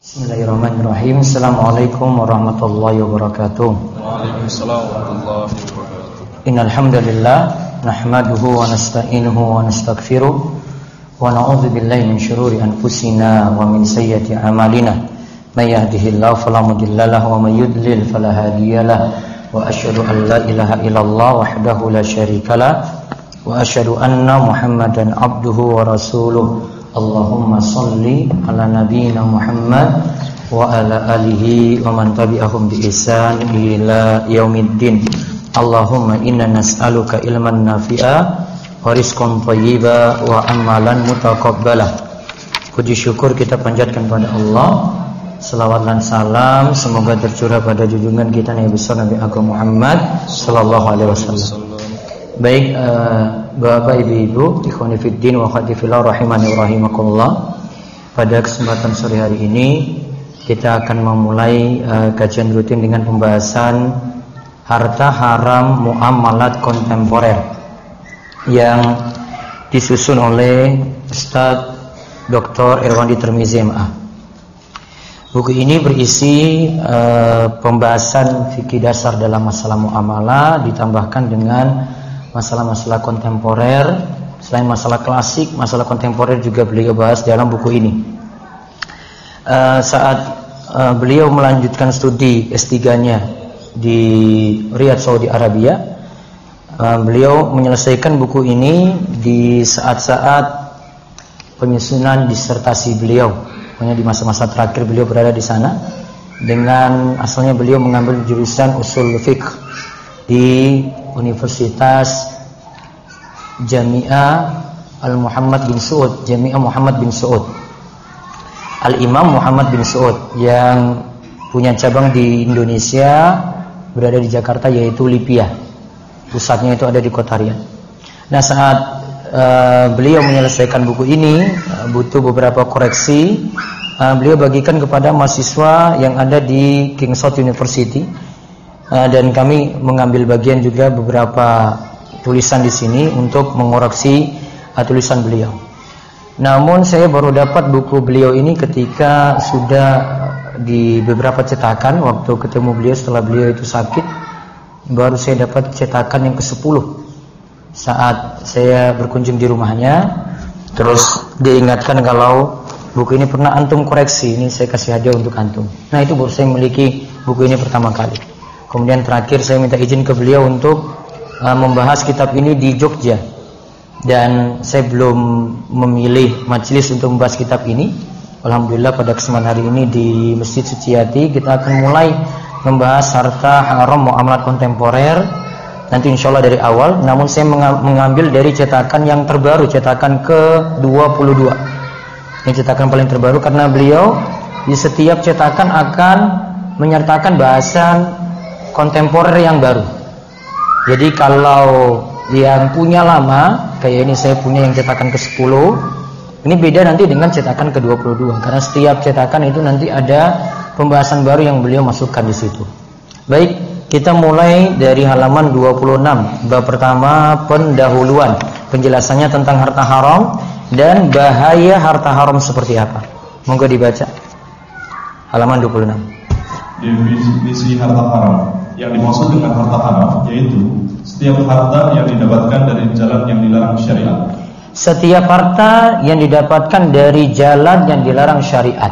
Bismillahirrahmanirrahim. Assalamualaikum warahmatullahi wabarakatuh. Waalaikumsalam warahmatullahi wabarakatuh. Innal hamdalillah nahmaduhu wa nasta'inuhu wa nastaghfiruh wa na'udzu billahi min shururi anfusina wa min sayyiati a'malina. May yahdihillahu fala mudilla lahu wa may yudlil fala hadiyalah. Wa asyhadu an la ilaha illallah wahdahu la syarikalah wa asyhadu anna Muhammadan abduhu wa rasuluh. Allahumma salli ala nabiyyina Muhammad wa ala alihi wa man tabi'ahum bi ihsan ila yaumiddin. Allahumma inna nas'aluka ilman nafi'a wa rizqan thayyiba wa amalan mutaqabbala. Puji syukur kita panjatkan pada Allah. Selawat dan salam semoga tercurah pada junjungan kita Nabi besar Nabi Agung Muhammad sallallahu alaihi wasallam. Baik, Bapak Ibu-ibu, ikhwani fiddin wa akhwati fillah rahimani wa rahimakumullah. Pada kesempatan sore hari ini kita akan memulai kajian rutin dengan pembahasan harta haram muamalat kontemporer yang disusun oleh Ustaz Dr. Irwandi Tirmizi MA. Buku ini berisi pembahasan fikih dasar dalam masalah muamalah ditambahkan dengan masalah-masalah kontemporer. Selain masalah klasik, masalah kontemporer juga beliau bahas dalam buku ini. Saat beliau melanjutkan studi S3-nya di Riyadh, Saudi Arabia, beliau menyelesaikan buku ini di saat-saat penyusunan disertasi beliau. Pokoknya di masa-masa terakhir beliau berada di sana. Dengan asalnya beliau mengambil jurusan usul fiqh di Universitas Jami'ah Al-Muhammad bin Saud, Jami'ah Muhammad bin Saud, Al-Imam Muhammad bin Saud, yang punya cabang di Indonesia, berada di Jakarta, yaitu Lipia. Pusatnya itu ada di Kota Riyadh. Nah, saat beliau menyelesaikan buku ini, butuh beberapa koreksi. Beliau bagikan kepada mahasiswa yang ada di King Saud University. Dan kami mengambil bagian juga beberapa tulisan di sini untuk mengoreksi tulisan beliau. Namun saya baru dapat buku beliau ini ketika sudah di beberapa cetakan. Waktu ketemu beliau setelah beliau itu sakit, baru saya dapat cetakan yang ke-10 saat saya berkunjung di rumahnya. Terus diingatkan kalau buku ini pernah antum koreksi, ini saya kasih hadiah untuk antum. Nah, itu baru saya memiliki buku ini pertama kali. Kemudian terakhir saya minta izin ke beliau untuk membahas kitab ini di Jogja. Dan saya belum memilih majelis untuk membahas kitab ini. Alhamdulillah pada kesempatan hari ini di Masjid Suciati kita akan mulai membahas harta haram muamalat kontemporer. Nanti insyaallah dari awal. Namun saya mengambil dari cetakan yang terbaru, cetakan ke-22. Ini cetakan paling terbaru karena beliau di setiap cetakan akan menyertakan bahasan kontemporer yang baru. Jadi kalau yang punya lama, kayak ini saya punya yang cetakan ke-10, ini beda nanti dengan cetakan ke-22 karena setiap cetakan itu nanti ada pembahasan baru yang beliau masukkan di situ. Baik, kita mulai dari halaman 26. Bab pertama, pendahuluan, penjelasannya tentang harta haram dan bahaya harta haram seperti apa. Monggo dibaca. Halaman 26. Definisi harta haram. Yang dimaksud dengan harta haram yaitu setiap harta yang didapatkan dari jalan yang dilarang syariat. Setiap harta yang didapatkan dari jalan yang dilarang syariat.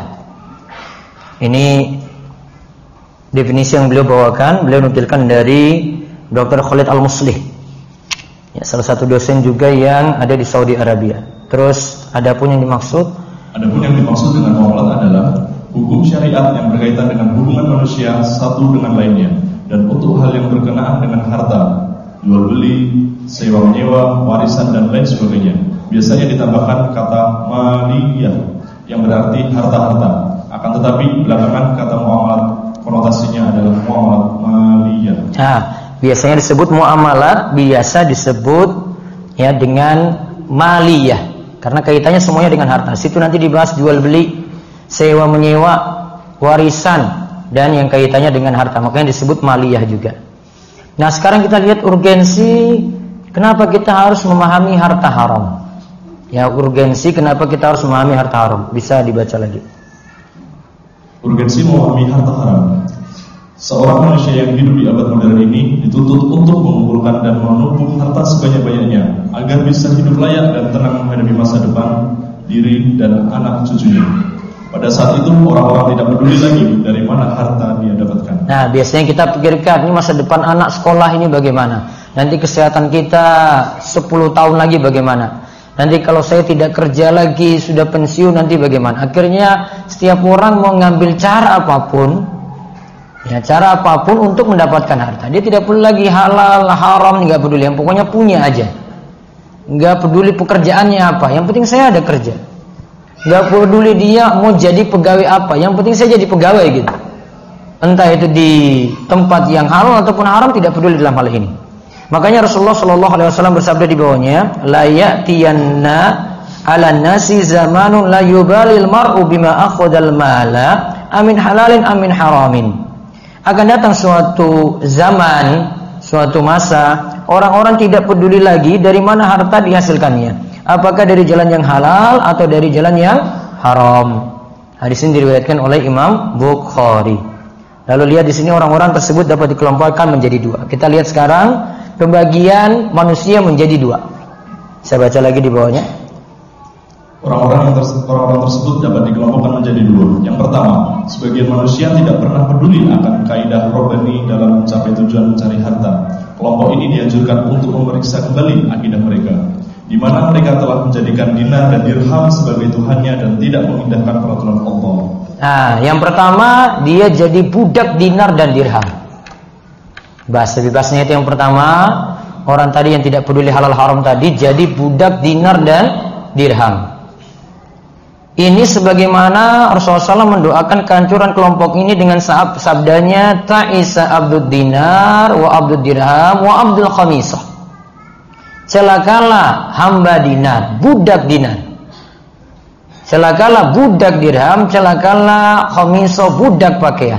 Ini definisi yang beliau bawakan. Beliau nukilkan dari Dr. Khalid Al-Muslih, ya, salah satu dosen juga yang ada di Saudi Arabia. Terus adapun yang dimaksud dengan muamalat adalah hukum syariat yang berkaitan dengan hubungan manusia satu dengan lainnya, dan untuk hal yang berkenaan dengan harta, jual beli, sewa menyewa, warisan dan lain sebagainya. Biasanya ditambahkan kata maliyah yang berarti harta-harta. Akan tetapi belakangan kata muamalat konotasinya adalah muamalat maliyah. Nah, biasanya disebut muamalat, biasa disebut ya dengan maliyah karena kaitannya semuanya dengan harta. Situ nanti dibahas jual beli, sewa menyewa, warisan dan yang kaitannya dengan harta, makanya disebut maliyah juga. Nah, sekarang kita lihat urgensi kenapa kita harus memahami harta haram. Ya, urgensi kenapa kita harus memahami harta haram. Bisa dibaca lagi. Urgensi memahami harta haram. Seorang manusia yang hidup di abad modern ini dituntut untuk mengumpulkan dan menumpuk harta sebanyak-banyaknya agar bisa hidup layak dan tenang menghadapi masa depan diri dan anak cucunya. Pada saat itu orang-orang tidak peduli lagi dari mana harta dia dapatkan. Nah, biasanya kita pikirkan ini masa depan anak sekolah ini bagaimana? Nanti kesehatan kita 10 tahun lagi bagaimana? Nanti kalau saya tidak kerja lagi, sudah pensiun nanti bagaimana? Akhirnya setiap orang mau ngambil cara apapun, ya cara apapun untuk mendapatkan harta. Dia tidak perlu lagi halal, haram, nggak peduli. Yang pokoknya punya aja. Nggak peduli pekerjaannya apa. Yang penting saya ada kerja. Nggak peduli dia mau jadi pegawai apa. Yang penting saya jadi pegawai gitu. Entah itu di tempat yang halal ataupun haram, tidak peduli dalam hal ini. Makanya Rasulullah SAW bersabda di bawahnya, la ya'tiyanna 'alan nasi zamanun la yubalil mar'u bima akhadal mala amin halalin amin haramin. Akan datang suatu zaman, suatu masa, orang-orang tidak peduli lagi dari mana harta dihasilkannya. Apakah dari jalan yang halal atau dari jalan yang haram. Hadis ini diriwayatkan oleh Imam Bukhari. Lalu lihat di sini orang-orang tersebut dapat dikelompokkan menjadi dua. Kita lihat sekarang pembagian manusia menjadi dua. Saya baca lagi di bawahnya. Orang-orang tersebut dapat dikelompokkan menjadi dua. Yang pertama, sebagian manusia tidak pernah peduli akan kaidah robbani dalam mencapai tujuan mencari harta. Kelompok ini dianjurkan untuk memeriksa kembali akidah mereka, di mana mereka telah menjadikan dinar dan dirham sebagai tuhannya dan tidak mengindahkan peraturan Allah. Nah, yang pertama dia jadi budak dinar dan dirham. Bahasa bebasnya itu yang pertama, orang tadi yang tidak peduli halal haram tadi jadi budak dinar dan dirham. Ini sebagaimana Rasulullah SAW mendoakan kehancuran kelompok ini dengan sabdanya, ta'isa abdud dinar wa abdud dirham wa abdul khamisah. Celakalah hamba dinar, budak dinar. Celakalah budak dirham, celakalah khamisah, budak pakaian.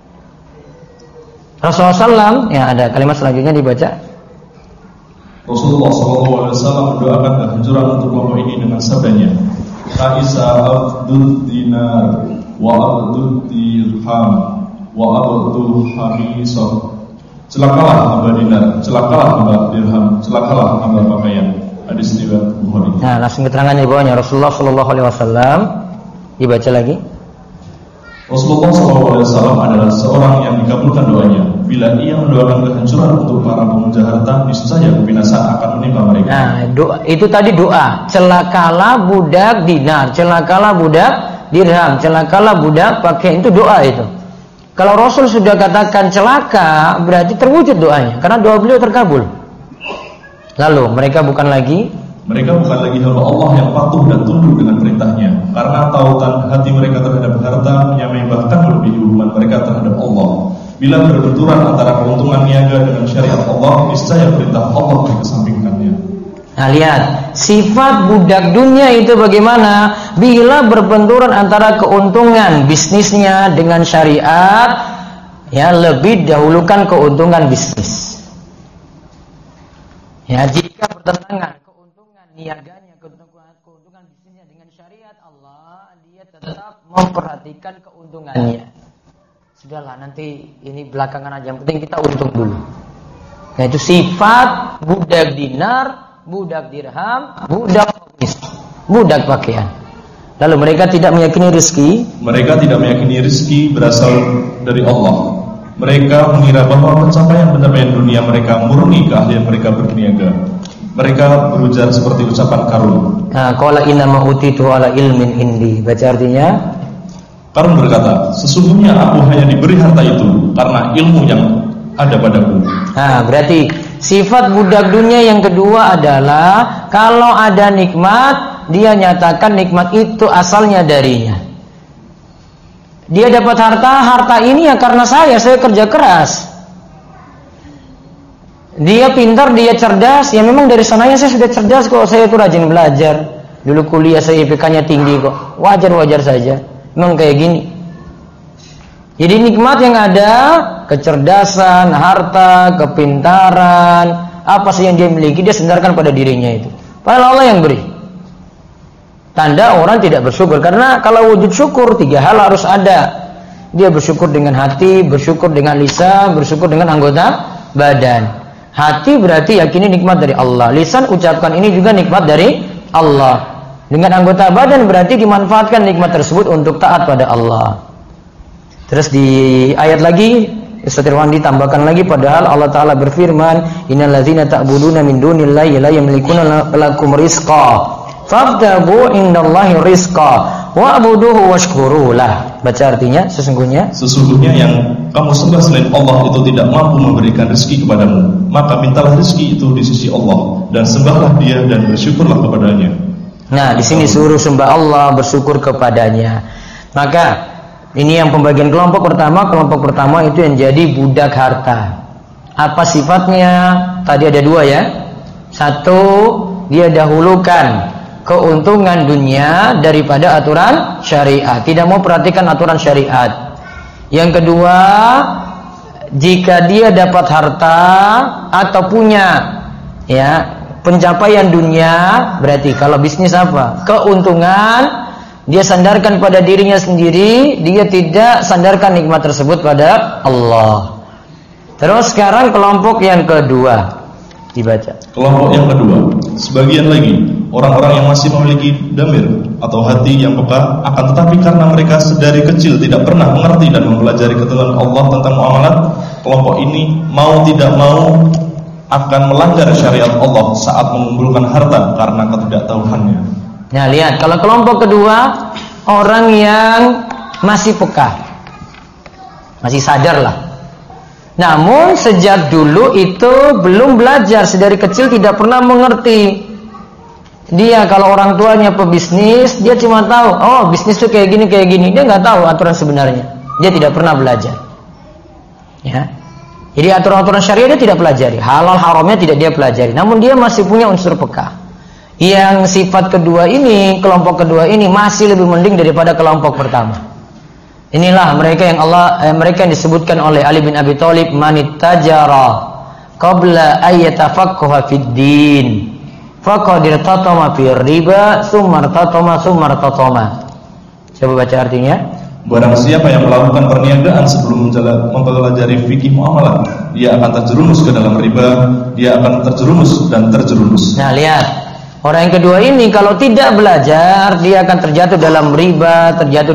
Rasulullah SAW, ya ada kalimat selanjutnya dibaca. Rasulullah SAW mendoakan kehancuran untuk kelompok ini dengan sabdanya, ta'isa abdud dinar wa abdud dirham wa abdul khamisah. Celakalah hamba dinar, celakalah hamba dirham, celakalah hamba pakaian. Hadis riwayat Bukhari. Nah, langsung keterangan di bawahnya Rasulullah SAW. Dibaca lagi. Rasulullah SAW adalah seorang yang dikabulkan doanya. Bila ia mendoakan kehancuran untuk para pemuja harta, niscaya kebinasaan akan menimpa mereka. Nah, itu tadi doa. Celakalah budak dinar, celakalah budak dirham, celakalah budak pakaian, itu doa itu. Kalau Rasul sudah katakan celaka, berarti terwujud doanya, karena doa beliau terkabul. Lalu mereka bukan lagi hamba Allah yang patuh dan tunduk dengan perintahnya, karena tautan hati mereka terhadap harta menyamai bahkan melebihi hubungan mereka terhadap Allah. Bila berbenturan antara keuntungan niaga dengan syariat Allah, niscaya perintah Allah dikesampingkannya. Nah, lihat sifat budak dunia itu bagaimana. Bila berbenturan antara keuntungan bisnisnya dengan syariat, ya lebih dahulukan keuntungan bisnis. Ya, jika bertentangan keuntungan niaganya, keuntungan bisnisnya dengan syariat Allah, dia tetap memperhatikan keuntungannya. Sudahlah, nanti ini belakangan aja, yang penting kita untung dulu. Nah, itu sifat budak dinar, budak dirham, budak komis, budak pakaian. Lalu mereka tidak meyakini rezeki. Mereka tidak meyakini rezeki berasal dari Allah. Mereka mengira bahwa pencapaian dunia mereka murni keahlian mereka berniaga. Mereka berujar seperti ucapan Qarun. Nah, qala inna ma utitu ala ilmin indi. Baca artinya. Qarun berkata, sesungguhnya aku hanya diberi harta itu karena ilmu yang ada padaku. Nah, berarti sifat budak dunia yang kedua adalah kalau ada nikmat, dia nyatakan nikmat itu asalnya darinya. Dia dapat harta ini ya karena saya kerja keras. Dia pintar, dia cerdas, ya memang dari sananya saya sudah cerdas kok, saya itu rajin belajar. Dulu kuliah saya IPK-nya tinggi kok, wajar-wajar saja. Memang kayak gini. Jadi nikmat yang ada, kecerdasan, harta, kepintaran, apa sih yang dia miliki, dia sandarkan pada dirinya itu. Padahal Allah yang beri. Tanda orang tidak bersyukur, karena kalau wujud syukur 3 hal harus ada. Dia bersyukur dengan hati, bersyukur dengan lisan, bersyukur dengan anggota badan. Hati berarti yakini nikmat dari Allah. Lisan ucapkan ini juga nikmat dari Allah. Dengan anggota badan berarti dimanfaatkan nikmat tersebut untuk taat pada Allah. Terus di ayat lagi Ustaz Irwan ditambahkan lagi, padahal Allah Ta'ala berfirman, innalladzina ta'buduna min dunillahi la yamlikuna lakum rizqa fabtagu indallahi rizqa wa'buduhu washkuru lah. Baca artinya, sesungguhnya yang kamu sembah selain Allah itu tidak mampu memberikan rezeki kepadamu, maka mintalah rezeki itu di sisi Allah dan sembahlah Dia dan bersyukurlah kepadanya. Nah, di sini suruh sembah Allah, bersyukur kepadanya. Maka ini yang pembagian kelompok pertama itu yang jadi budak harta. Apa sifatnya? Tadi ada dua ya. Satu, dia dahulukan keuntungan dunia daripada aturan syariat. Tidak mau perhatikan aturan syariat. Yang kedua, jika dia dapat harta atau punya pencapaian dunia, berarti kalau bisnis apa? Keuntungan, dia sandarkan pada dirinya sendiri, dia tidak sandarkan nikmat tersebut pada Allah. Terus sekarang kelompok yang kedua dibaca. Kelompok yang kedua, sebagian lagi orang-orang yang masih memiliki damir atau hati yang peka, akan tetapi karena mereka sedari kecil tidak pernah mengerti dan mempelajari ketentuan Allah tentang muamalat, kelompok ini mau tidak mau akan melanggar syariat Allah saat mengumpulkan harta karena ketidaktahuannya. Nah, lihat, kalau kelompok kedua, orang yang masih peka, masih sadar lah. Namun sejak dulu itu belum belajar, sedari kecil tidak pernah mengerti. Dia kalau orang tuanya pebisnis, dia cuma tahu, oh bisnis itu kayak gini. Dia nggak tahu aturan sebenarnya. Dia tidak pernah belajar. Ya. Jadi aturan-aturan syariah dia tidak pelajari, halal haramnya tidak dia pelajari. Namun dia masih punya unsur peka. Yang sifat kedua ini, kelompok kedua ini masih lebih mending daripada kelompok pertama. Inilah mereka yang disebutkan oleh Ali bin Abi Thalib, manittajara qabla ayyatafaqaha fid din faqad irtatama fi riba summa irtatama. Coba baca artinya. Barang siapa yang melakukan perniagaan sebelum mempelajari fikih muamalah, dia akan terjerumus ke dalam riba, dia akan terjerumus dan terjerumus. Nah, lihat. Orang yang kedua ini kalau tidak belajar, dia akan terjatuh dalam riba.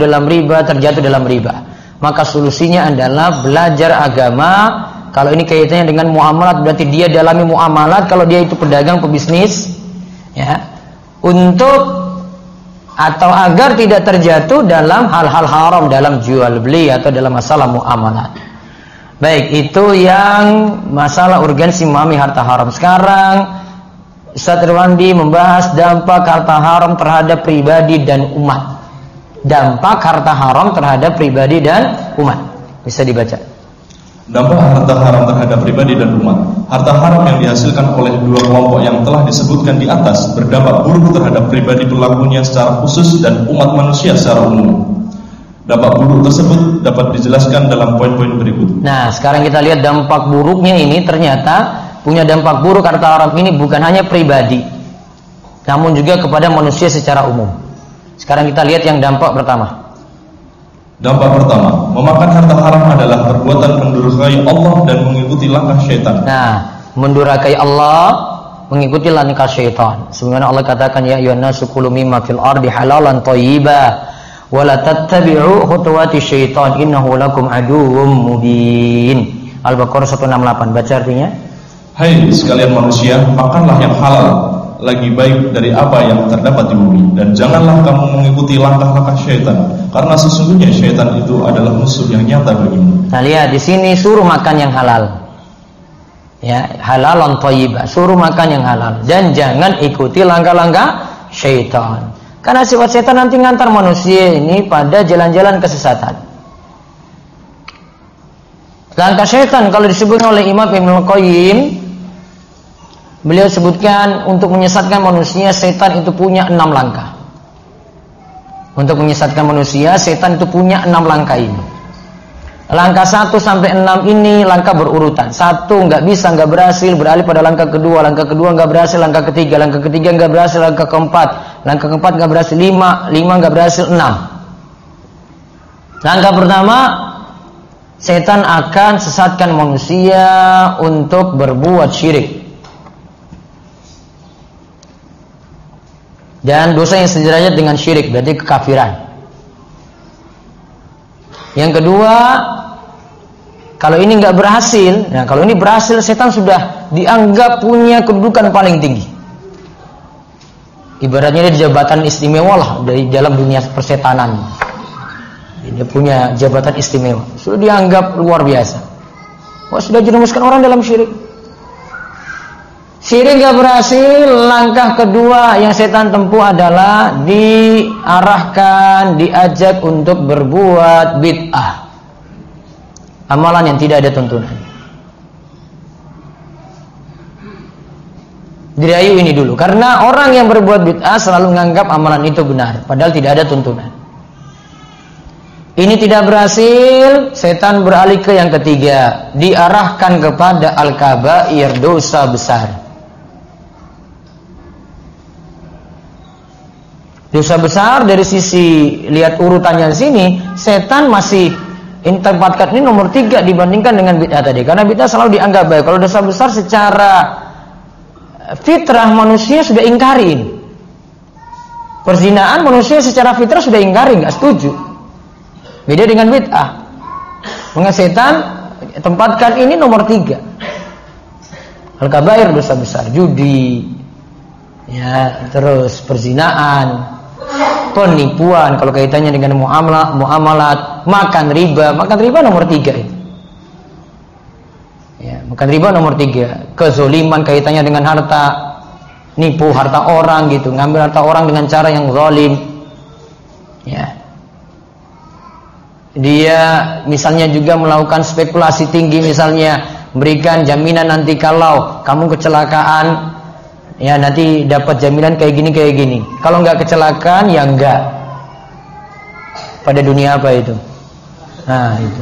Maka solusinya adalah belajar agama. Kalau ini kaitannya dengan muamalat, berarti dia dalami muamalat. Kalau dia itu pedagang, pebisnis, ya, atau agar tidak terjatuh dalam hal-hal haram, dalam jual beli atau dalam masalah muamalat. Baik, itu yang masalah urgensi memahami harta haram. Sekarang Ustaz Irwandi membahas dampak harta haram terhadap pribadi dan umat. Dampak harta haram terhadap pribadi dan umat. Bisa dibaca. Dampak harta haram terhadap pribadi dan umat. Harta haram yang dihasilkan oleh dua kelompok yang telah disebutkan di atas berdampak buruk terhadap pribadi pelakunya secara khusus dan umat manusia secara umum. Dampak buruk tersebut dapat dijelaskan dalam poin-poin berikut. Nah, sekarang kita lihat dampak buruknya ini ternyata punya dampak buruk harta haram ini bukan hanya pribadi, namun juga kepada manusia secara umum. Sekarang kita lihat yang dampak pertama. Dampak pertama, memakan harta haram adalah perbuatan mendurhakai Allah dan mengikuti langkah syaitan. Nah, mendurhakai Allah, mengikuti langkah syaitan. Sebagaimana Allah katakan, ya ayyuhan nasu kulu mimma fil ardi halalan thayyiban wa la tattabi'u khutuwati syaitan innahu lakum aduwwum mubin. Al-Baqarah 168. Baca artinya. Hai sekalian manusia, makanlah yang halal, lagi baik dari apa yang terdapat di bumi, dan janganlah kamu mengikuti langkah-langkah syaitan, karena sesungguhnya syaitan itu adalah musuh yang nyata bagimu. Nah, lihat di sini suruh makan yang halal. Ya, halalan thayyibah, suruh makan yang halal dan jangan ikuti langkah-langkah syaitan. Karena sifat syaitan nanti ngantar manusia ini pada jalan-jalan kesesatan. Langkah syaitan kalau disebut oleh Imam Ibnu Qayyim, beliau sebutkan untuk menyesatkan manusia, setan itu punya 6 langkah. Untuk menyesatkan manusia, setan itu punya 6 langkah ini. Langkah 1 sampai 6 ini langkah berurutan. 1 nggak bisa, nggak berhasil, beralih pada langkah kedua nggak berhasil, langkah ketiga nggak berhasil, langkah keempat nggak berhasil, 5 nggak berhasil, 6. Langkah pertama setan akan sesatkan manusia untuk berbuat syirik. Dan dosa yang sederajat dengan syirik berarti kekafiran. Yang kedua, kalau ini nggak berhasil, nah kalau ini berhasil, setan sudah dianggap punya kedudukan paling tinggi. Ibaratnya dia di jabatan istimewa lah dari dalam dunia persetanan. Dia punya jabatan istimewa, sudah dianggap luar biasa. Wah, sudah jerumuskan orang dalam syirik. Syirik gak berhasil, langkah kedua yang setan tempuh adalah diarahkan, diajak untuk berbuat bid'ah, amalan yang tidak ada tuntunan. Dirayu ini dulu, karena orang yang berbuat bid'ah selalu menganggap amalan itu benar, padahal tidak ada tuntunan. Ini tidak berhasil, setan beralih ke yang ketiga, diarahkan kepada al-kabair, dosa besar. Dosa besar dari sisi lihat urutannya sini, setan masih tempatkan ini nomor 3 dibandingkan dengan bid'ah tadi, karena bid'ah selalu dianggap baik. Kalau dosa besar secara fitrah manusia sudah ingkarin. Perzinaan manusia secara fitrah sudah ingkarin, nggak setuju. Beda dengan bid'ah. Maka setan tempatkan ini nomor 3. Al-kabair, dosa besar, judi, ya, terus perzinaan, penipuan kalau kaitannya dengan muamalat, makan riba nomor 3 itu. Ya, makan riba nomor 3. Kezoliman kaitannya dengan harta, nipu harta orang gitu, ngambil harta orang dengan cara yang zalim. Ya. Dia misalnya juga melakukan spekulasi tinggi, misalnya berikan jaminan nanti kalau kamu kecelakaan, ya nanti dapat jaminan kayak gini. Kalau nggak kecelakaan, ya enggak. Pada dunia apa itu? Nah itu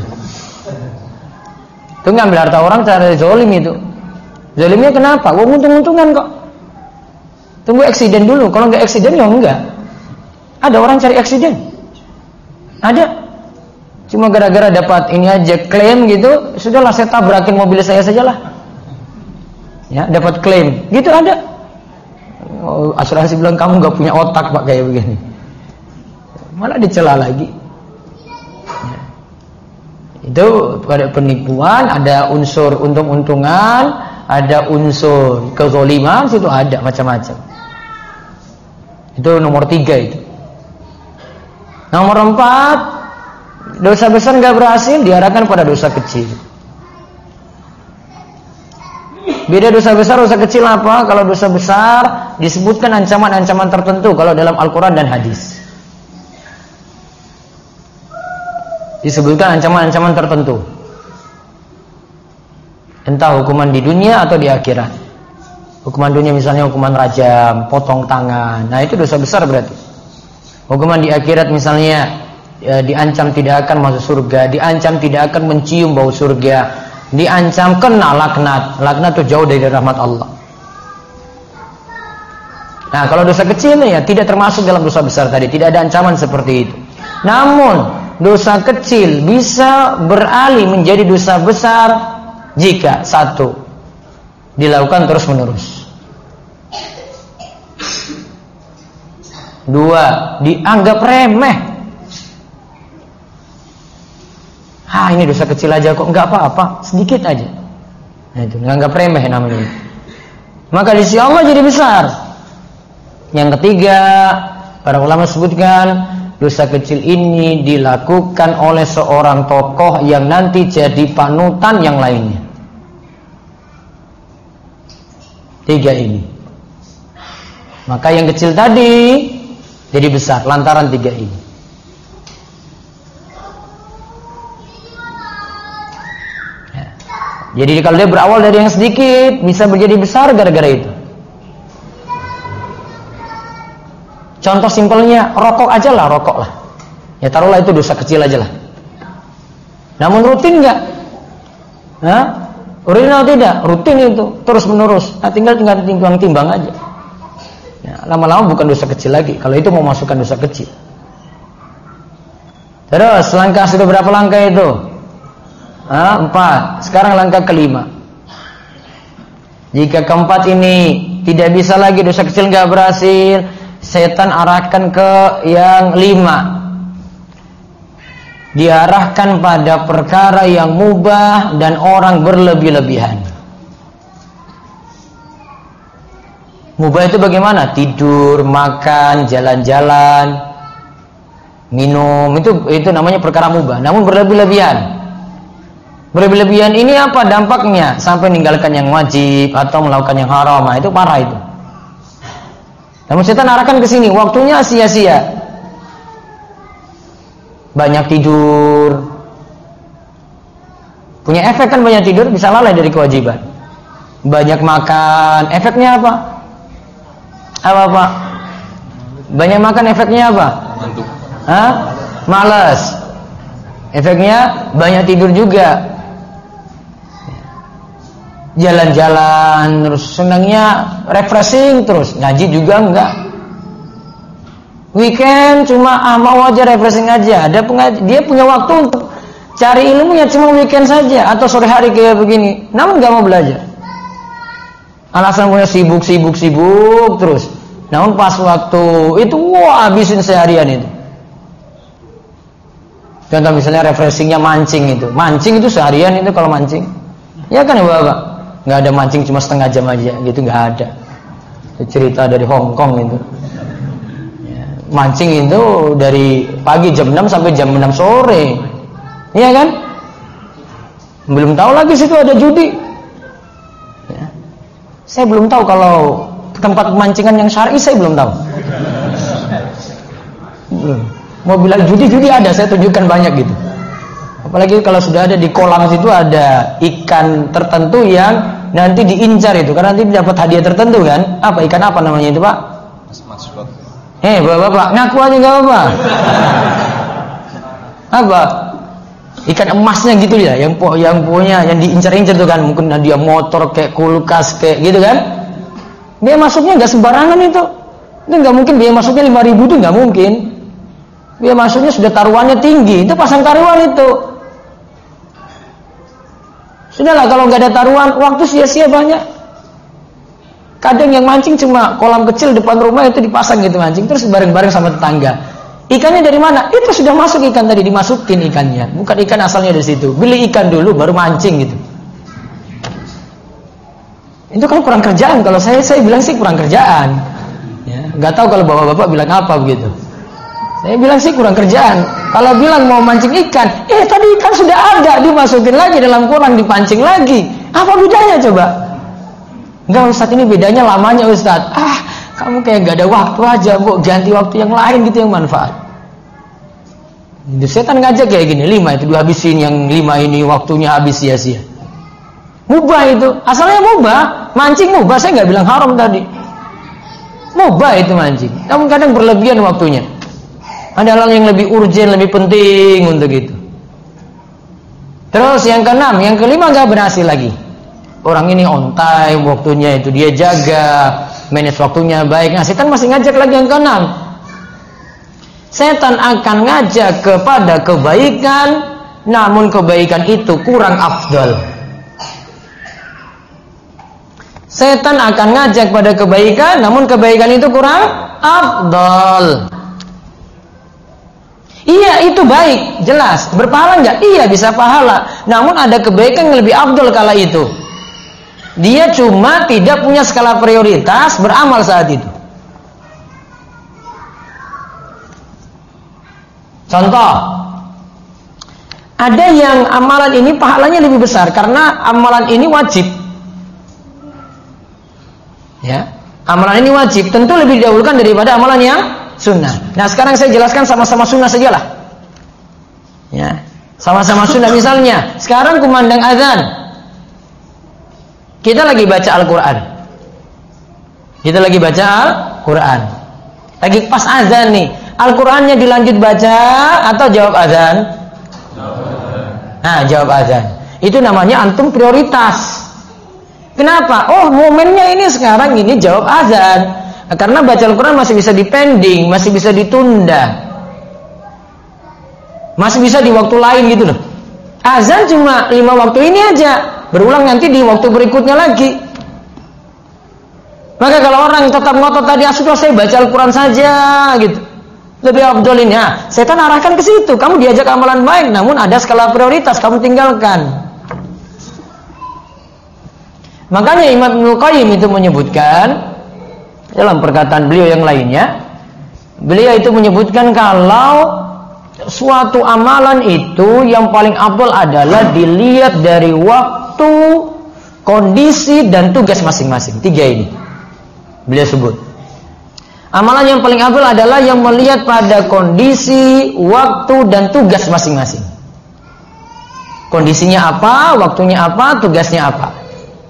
ngambil harta orang cara zolim itu. Zolimnya kenapa? Untung-untungan kok. Tunggu eksiden dulu. Kalau nggak eksiden, ya enggak. Ada orang cari eksiden. Ada. Cuma gara-gara dapat ini aja klaim gitu, sudahlah saya tabrakin mobil saya sajalah. Ya, dapat klaim. Gitu ada. Asuransi bilang kamu nggak punya otak Pak kayak begini, malah dicela lagi. Ya. Itu pada penipuan ada unsur untung-untungan, ada unsur kezaliman, situ ada macam-macam. Itu nomor 3 itu. Nomor 4, dosa besar nggak berhasil, diarahkan pada dosa kecil. Beda dosa besar, dosa kecil apa? Kalau dosa besar disebutkan ancaman-ancaman tertentu kalau dalam Al-Quran dan hadis. Disebutkan ancaman-ancaman tertentu. Entah hukuman di dunia atau di akhirat. Hukuman dunia misalnya hukuman rajam, potong tangan. Nah itu dosa besar berarti. Hukuman di akhirat misalnya diancam tidak akan masuk surga, diancam tidak akan mencium bau surga, diancam kena laknat. Laknat itu jauh dari rahmat Allah. Nah kalau dosa kecil ya tidak termasuk dalam dosa besar tadi, tidak ada ancaman seperti itu. Namun dosa kecil bisa beralih menjadi dosa besar jika 1, dilakukan terus menerus, 2, dianggap remeh. Ini dosa kecil aja kok, enggak apa-apa, sedikit aja. Nah itu menganggap remeh namanya. Maka di sisi Allah jadi besar. Yang ketiga, para ulama sebutkan dosa kecil ini dilakukan oleh seorang tokoh yang nanti jadi panutan yang lainnya. 3 ini. Maka yang kecil tadi jadi besar lantaran 3 ini. Jadi kalau dia berawal dari yang sedikit, bisa menjadi besar gara-gara itu. Contoh simpelnya, rokok aja lah, rokok lah. Ya taruhlah itu dosa kecil aja lah. Namun rutin enggak? Original tidak? Rutin itu, terus menerus. Nah, tinggal timbang aja. Ya, lama-lama bukan dosa kecil lagi. Kalau itu mau masukkan dosa kecil. Terus langkah sudah berapa langkah itu? 4. Sekarang langkah kelima. Jika keempat ini tidak bisa lagi, dosa kecil nggak berhasil, setan arahkan ke yang 5. Diarahkan pada perkara yang mubah dan orang berlebih-lebihan. Mubah itu bagaimana? Tidur, makan, jalan-jalan, minum, itu namanya perkara mubah. Namun berlebih-lebihan. Berlebih-lebihan ini apa dampaknya? Sampai meninggalkan yang wajib atau melakukan yang haram. Nah, itu parah itu. Namun setan arahkan ke sini, waktunya sia-sia. Banyak tidur. Punya efek kan banyak tidur, bisa lalai dari kewajiban. Banyak makan, efeknya apa? Apa? Banyak makan efeknya apa? Malas. Efeknya banyak tidur juga. Jalan-jalan terus, senangnya refreshing terus, ngaji juga enggak. Weekend cuma mau aja refreshing aja. Dia punya waktu untuk cari ilmunya cuma weekend saja atau sore hari kayak begini. Namun enggak mau belajar. Alasan punya sibuk terus. Namun pas waktu itu habisin seharian itu. Contoh misalnya refreshingnya mancing itu. Mancing itu seharian itu kalau mancing. Ya kan ya Bapak? Nggak ada mancing cuma setengah jam aja gitu, nggak ada. Itu cerita dari Hong Kong itu. Mancing itu dari pagi jam 6 sampai jam 6 sore. Iya kan? Belum tahu lagi situ ada judi. Ya. Saya belum tahu kalau tempat pemancingan yang syar'i, saya belum tahu. Mau bilang judi ada, saya tunjukkan banyak gitu. Apalagi kalau sudah ada di kolam situ ada ikan tertentu yang nanti diincar itu, karena nanti dapat hadiah tertentu kan? Apa ikan apa namanya itu Pak? Maskot. Bapak ngaku aja nggak apa? Apa? Ikan emasnya gitu ya, yang punya yang diincar-incar tuh kan, mungkin dia motor kayak kulkas kayak gitu kan? Biaya masuknya nggak sembarangan itu nggak mungkin biaya masuknya 5.000 itu nggak mungkin. Biaya masuknya sudah taruhannya tinggi, itu pasang taruhan itu. Sudahlah kalau nggak ada taruhan, waktu sia-sia banyak. Kadang yang mancing cuma kolam kecil depan rumah itu dipasang gitu mancing, terus bareng-bareng sama tetangga. Ikannya dari mana? Itu sudah masuk ikan tadi, dimasukin ikannya. Bukan ikan asalnya dari situ. Beli ikan dulu baru mancing gitu. Itu kan kurang kerjaan. Kalau saya bilang sih kurang kerjaan. Ya, nggak tahu kalau bapak-bapak bilang apa begitu. Saya bilang sih kurang kerjaan. Kalau bilang mau mancing ikan, tadi ikan sudah ada, dimasukin lagi dalam kolam, dipancing lagi. Apa bedanya coba? Enggak Ustaz, ini bedanya lamanya Ustaz. Kamu kayak gak ada waktu aja, Bu. Ganti waktu yang lain gitu yang manfaat. Setan ngajak kayak gini, 5 itu dihabisin, yang 5 ini waktunya habis sia-sia. Mubah itu, asalnya mubah, mancing mubah, saya nggak bilang haram tadi. Mubah itu mancing, namun kadang berlebihan waktunya. Ada hal yang lebih urgent, lebih penting untuk itu. Terus yang ke-6, yang ke-5 nggak berhasil lagi. Orang ini on time waktunya itu, dia jaga, manage waktunya baik. Nah, setan masih ngajak lagi yang ke-6. Setan akan ngajak kepada kebaikan, namun kebaikan itu kurang afdal. Setan akan ngajak pada kebaikan, namun kebaikan itu kurang afdal. Iya itu baik, jelas. Berpahala enggak? Iya bisa pahala. Namun ada kebaikan yang lebih afdal kala itu. Dia cuma tidak punya skala prioritas beramal saat itu. Contoh, ada yang amalan ini pahalanya lebih besar karena amalan ini wajib. Ya, amalan ini wajib, tentu lebih didahulukan daripada amalan yang sunnah. Nah sekarang saya jelaskan sama-sama sunnah sajalah. Ya, sama-sama sunnah. Misalnya sekarang kumandang azan, kita lagi baca Al-Quran. Kita lagi baca Al-Quran. Lagi pas azan nih, Al-Qurannya dilanjut baca atau jawab azan? Nah jawab azan. Itu namanya antum prioritas. Kenapa? Oh momennya ini sekarang ini jawab azan. Karena baca Al-Quran masih bisa dipending, masih bisa ditunda, masih bisa di waktu lain gitu loh. Azan cuma 5 waktu ini aja, berulang nanti di waktu berikutnya lagi. Maka kalau orang tetap ngotot tadi, sudah saya baca Al-Quran saja gitu, lebih afdol ini. Nah, setan arahkan ke situ. Kamu diajak amalan baik, namun ada skala prioritas, kamu tinggalkan. Makanya Imam Ibnu Qayyim itu menyebutkan dalam perkataan beliau yang lainnya, beliau itu menyebutkan kalau suatu amalan itu yang paling afdol adalah dilihat dari waktu, kondisi, dan tugas masing-masing. 3 ini beliau sebut. Amalan yang paling afdol adalah yang melihat pada kondisi, waktu, dan tugas masing-masing. Kondisinya apa, waktunya apa, tugasnya apa.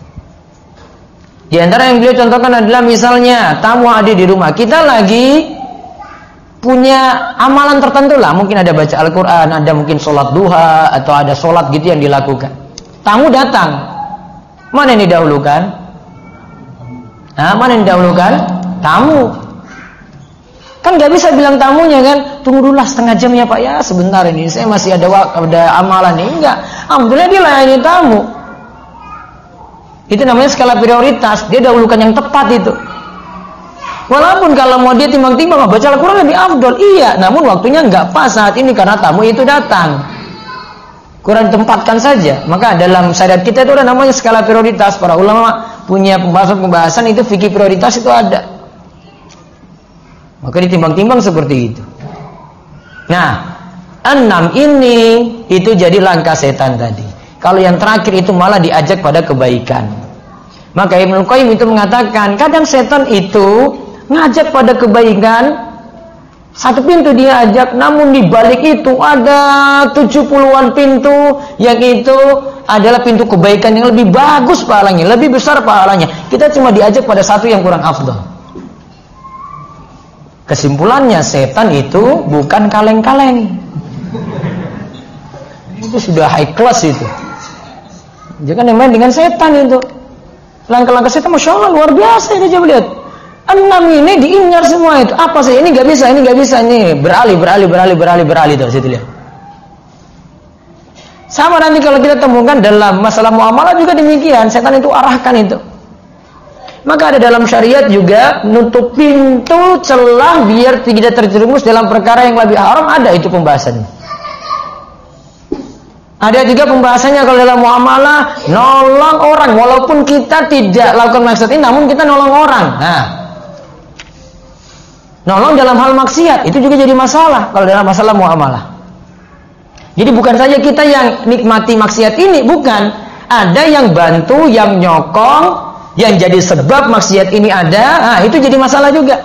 Di antara yang beliau contohkan adalah misalnya tamu hadir di rumah, kita lagi punya amalan tertentu lah, mungkin ada baca Al-Quran, ada mungkin sholat duha, atau ada sholat gitu yang dilakukan. Tamu datang, mana yang didahulukan? Nah, mana yang didahulukan? Tamu. Kan gak bisa bilang tamunya kan, tunggu dulu lah setengah jam ya Pak ya, sebentar ini saya masih ada amalan nih. Enggak, alhamdulillah dia layani tamu. Itu namanya skala prioritas, dia dahulukan yang tepat itu. Walaupun kalau mau dia timbang-timbang baca Al-Quran lebih afdol, iya, namun waktunya nggak pas saat ini karena tamu itu datang. Kurang tempatkan saja. Maka dalam syariat kita itu ada namanya skala prioritas. Para ulama punya pembahasan itu fikih prioritas itu ada. Maka ditimbang-timbang seperti itu. Nah, 6 ini itu jadi langkah setan tadi. Kalau yang terakhir itu malah diajak pada kebaikan. Maka Ibnu Qayyim itu mengatakan, kadang setan itu ngajak pada kebaikan, satu pintu dia ajak, namun di balik itu ada 70-an pintu yang itu adalah pintu kebaikan yang lebih bagus pahalanya, lebih besar pahalanya. Kita cuma diajak pada satu yang kurang afdal. Kesimpulannya, setan itu bukan kaleng-kaleng. Itu sudah high class itu. Jangan main dengan setan itu. Langkah-langkah setan, Masya Allah, luar biasa itu. Coba lihat, 6 ini diincar semua itu. Apa sih? Ini nggak bisa, ini nggak bisa, ini beralih terus itu lihat. Sama nanti kalau kita temukan dalam masalah muamalah juga demikian. Setan itu arahkan itu. Maka ada dalam syariat juga nutup pintu celah biar tidak terjerumus dalam perkara yang lebih haram, ada itu pembahasannya. Ada juga pembahasannya kalau dalam muamalah, nolong orang walaupun kita tidak lakukan maksud ini, namun kita nolong orang. Nah, nolong dalam hal maksiat itu juga jadi masalah kalau dalam masalah muamalah. Jadi bukan saja kita yang nikmati maksiat ini, bukan. Ada yang bantu, yang nyokong, yang jadi sebab maksiat ini ada. Nah, itu jadi masalah juga.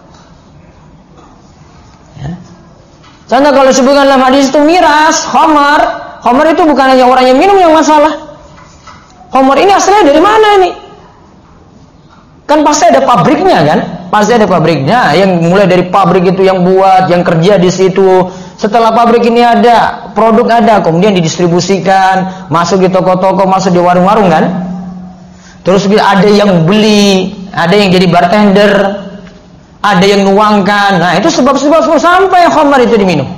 Ya. Contoh kalau sebutkan dalam hadis itu miras, khamar. Khamar itu bukan hanya orang yang minum yang masalah. Khamar ini asalnya dari mana ini? Kan pasti ada pabriknya kan? Pasti ada pabriknya. Yang mulai dari pabrik itu yang buat, yang kerja di situ. Setelah pabrik ini ada, produk ada, kemudian didistribusikan, masuk di toko-toko, masuk di warung-warung kan? Terus ada yang beli, ada yang jadi bartender, ada yang nuangkan. Nah, itu sebab-sebab sampai khamar itu diminum.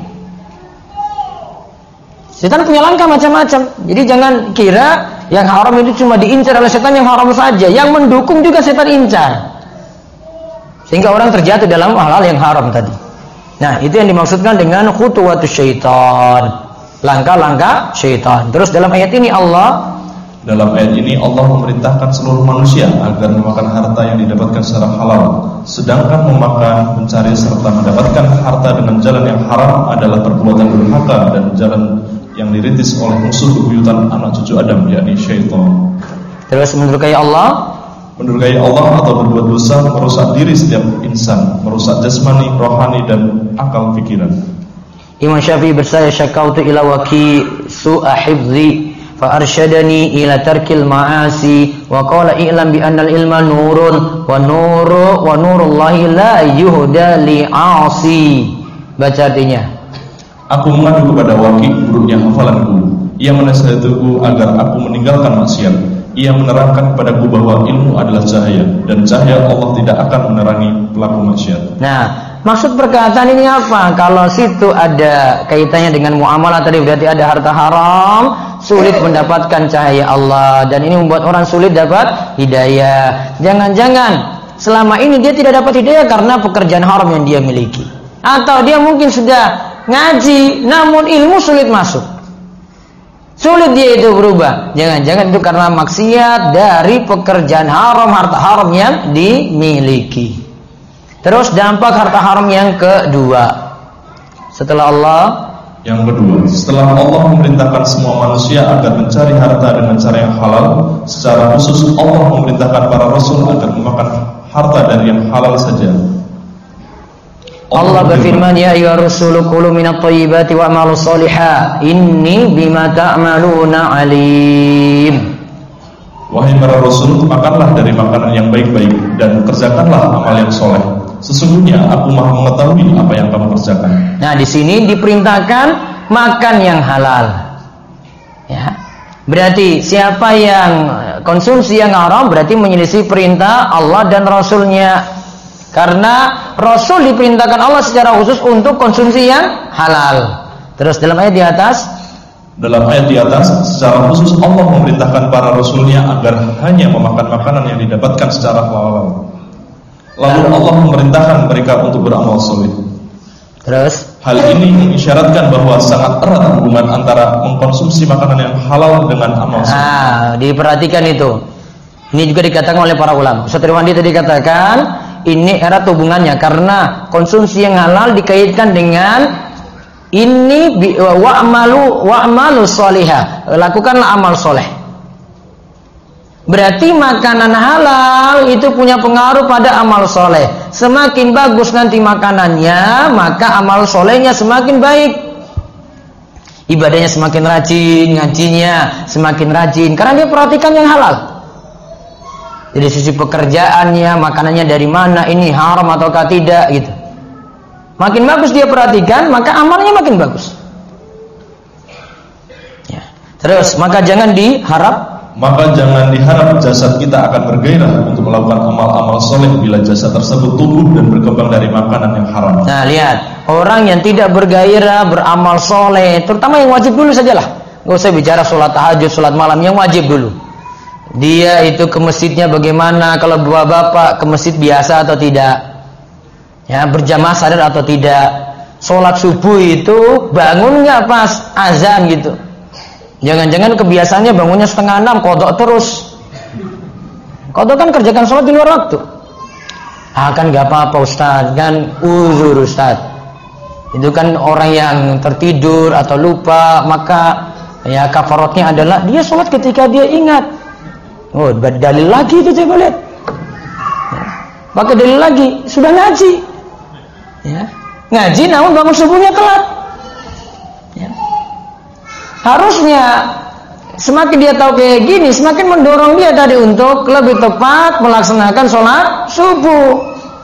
Setan punya langkah macam-macam. Jadi jangan kira yang haram itu cuma diincar oleh setan yang haram saja. Yang mendukung juga setan incar. Sehingga orang terjatuh dalam hal-hal yang haram tadi. Nah, itu yang dimaksudkan dengan khutuwatus syaitan. Langkah-langkah syaitan. Terus dalam ayat ini Allah memerintahkan seluruh manusia agar memakan harta yang didapatkan secara halal. Sedangkan memakan, mencari serta mendapatkan harta dengan jalan yang haram adalah perbuatan durhaka dan jalan yang dirintis oleh musuh bebuyutan anak cucu Adam, yakni syaitan. Terus mendurkai Allah atau berbuat dosa merusak diri setiap insan, merusak jasmani, rohani dan akal pikiran. Imam Syafi'i bersaya, syakautu ila waki su'a hifzi fa arsyadani ila tarkil ma'asi wa qala i'lam bi annal ilma nurun wa nurullahi la yuhda li 'asi. Baca artinya. Aku mengadu kepada Waki, gurunya hafalanku. Ia menasihatiku agar aku meninggalkan maksiat. Ia menerangkan kepadaku bahwa ilmu adalah cahaya, dan cahaya Allah tidak akan menerangi pelaku maksiat. Nah, maksud perkataan ini apa? Kalau situ ada kaitannya dengan muamalah tadi, berarti ada harta haram, sulit mendapatkan cahaya Allah, dan ini membuat orang sulit dapat hidayah. Jangan-jangan selama ini dia tidak dapat hidayah karena pekerjaan haram yang dia miliki, atau dia mungkin sudah ngaji namun ilmu sulit masuk, sulit dia itu berubah. Jangan-jangan itu karena maksiat dari pekerjaan haram, harta haram yang dimiliki. Terus dampak harta haram yang kedua, setelah Allah, yang kedua, setelah Allah memerintahkan semua manusia agar mencari harta dengan cara yang halal, secara khusus Allah memerintahkan para rasul agar memakan harta dari yang halal saja. Allah berfirman, ya ayyuhar rusulu kulu minat thayyibati wa'malu shalihan inni bima ta'maluna alim. Wahai para rasul, makanlah dari makanan yang baik-baik dan kerjakanlah amal yang soleh. Sesungguhnya aku Maha mengetahui apa yang kamu kerjakan. Nah, di sini diperintahkan makan yang halal. Ya. Berarti siapa yang konsumsi yang haram berarti menyelisih perintah Allah dan Rasulnya. Karena Rasul diperintahkan Allah secara khusus untuk konsumsi yang halal. Terus dalam ayat di atas, secara khusus Allah memerintahkan para rasulnya agar hanya memakan makanan yang didapatkan secara halal. Lalu Allah memerintahkan mereka untuk beramal soleh. Terus hal ini mengisyaratkan bahwa sangat erat hubungan antara mengkonsumsi makanan yang halal dengan amal soleh. Diperhatikan itu. Ini juga dikatakan oleh para ulama. Ustaz Irwandi tadi katakan ini erat hubungannya karena konsumsi yang halal dikaitkan dengan ini wa'malu sholihah, lakukanlah amal soleh. Berarti makanan halal itu punya pengaruh pada amal soleh. Semakin bagus nanti makanannya, maka amal solehnya semakin baik. Ibadahnya semakin rajin, ngajinya semakin rajin karena dia perhatikan yang halal. Dari sisi pekerjaannya, makanannya dari mana, ini haram ataukah tidak gitu. Makin bagus dia perhatikan, maka amalnya makin bagus. Ya. Terus, maka jangan diharap jasad kita akan bergairah untuk melakukan amal-amal soleh bila jasad tersebut tumbuh dan berkembang dari makanan yang haram. Nah, lihat, orang yang tidak bergairah beramal soleh, terutama yang wajib dulu sajalah. Gak usah bicara sholat tahajud, sholat malam, yang wajib dulu. Dia itu ke masjidnya bagaimana, kalau bapak ke masjid biasa atau tidak, ya berjamaah sadar atau tidak, sholat subuh itu bangun nggak pas azan gitu. Jangan-jangan kebiasaannya bangunnya 5:30 qodok terus. Qodok kan kerjakan sholat di luar waktu. Kan nggak apa-apa Ustaz, kan uzur Ustaz. Itu kan orang yang tertidur atau lupa, maka ya kafaratnya adalah dia sholat ketika dia ingat. Oh, dalil lagi itu coba lihat. Ya. Pakai dalil lagi, sudah ngaji. Ya. Ngaji namun bangun subuhnya telat. Ya. Harusnya semakin dia tahu kayak gini, semakin mendorong dia tadi untuk lebih tepat melaksanakan sholat subuh.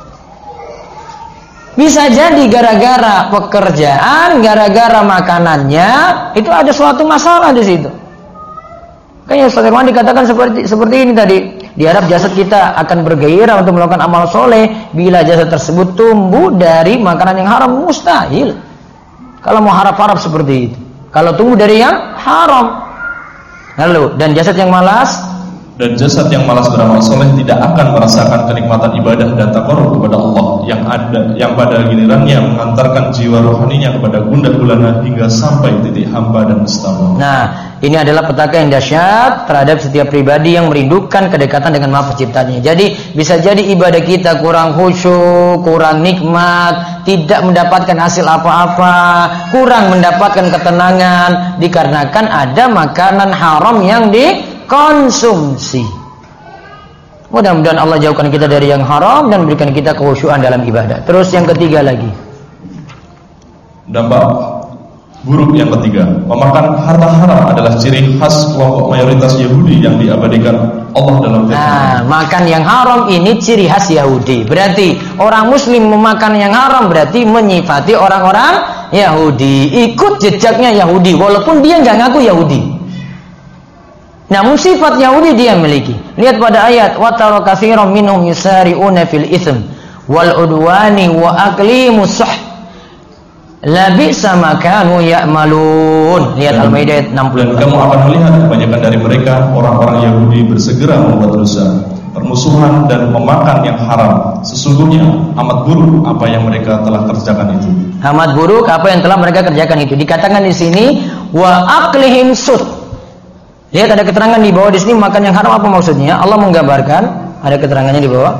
Bisa jadi gara-gara pekerjaan, gara-gara makanannya, itu ada suatu masalah di situ. Kayaknya Ustaz Irwan dikatakan seperti ini tadi. Diharap jasad kita akan bergairah untuk melakukan amal soleh bila jasad tersebut tumbuh dari makanan yang haram, mustahil. Kalau mau harap-harap seperti itu. Kalau tumbuh dari yang haram. Lalu, dan jasad yang malas beramal soleh tidak akan merasakan kenikmatan ibadah dan taqarrub kepada Allah yang pada gilirannya mengantarkan jiwa rohaninya kepada gundah gulana hingga sampai titik hamba dan istiqamah. Nah, ini adalah petaka yang dahsyat terhadap setiap pribadi yang merindukan kedekatan dengan Maha Penciptanya. Jadi bisa jadi ibadah kita kurang khusyuk, kurang nikmat, tidak mendapatkan hasil apa-apa, kurang mendapatkan ketenangan dikarenakan ada makanan haram yang dikonsumsi. Mudah-mudahan Allah jauhkan kita dari yang haram dan berikan kita kekhusyuan dalam ibadah. Terus yang ketiga lagi, dampak buruk yang ketiga, memakan harta haram adalah ciri khas kelompok mayoritas Yahudi yang diabadikan Allah dalam firman. Makan yang haram ini ciri khas Yahudi. Berarti orang Muslim memakan yang haram berarti menyifati orang-orang Yahudi, ikut jejaknya Yahudi, walaupun dia nggak ngaku Yahudi. Namun sifat Yahudi dia miliki. Lihat pada ayat wa tara katsiran minhum yusari'una fil itsm wal udwani wa aqlimus suh. La bi'sa ma kanu ya'malun. Lihat Al-Maidah ayat 60. Dan kamu akan melihat kebanyakan dari mereka orang-orang Yahudi bersegera membuat dosa, permusuhan dan memakan yang haram. Sesungguhnya amat buruk apa yang mereka telah kerjakan itu. Amat buruk apa yang telah mereka kerjakan itu. Dikatakan di sini wa aqlihim sud. Lihat ada keterangan di bawah di sini makan yang haram apa maksudnya? Allah menggambarkan, ada keterangannya di bawah.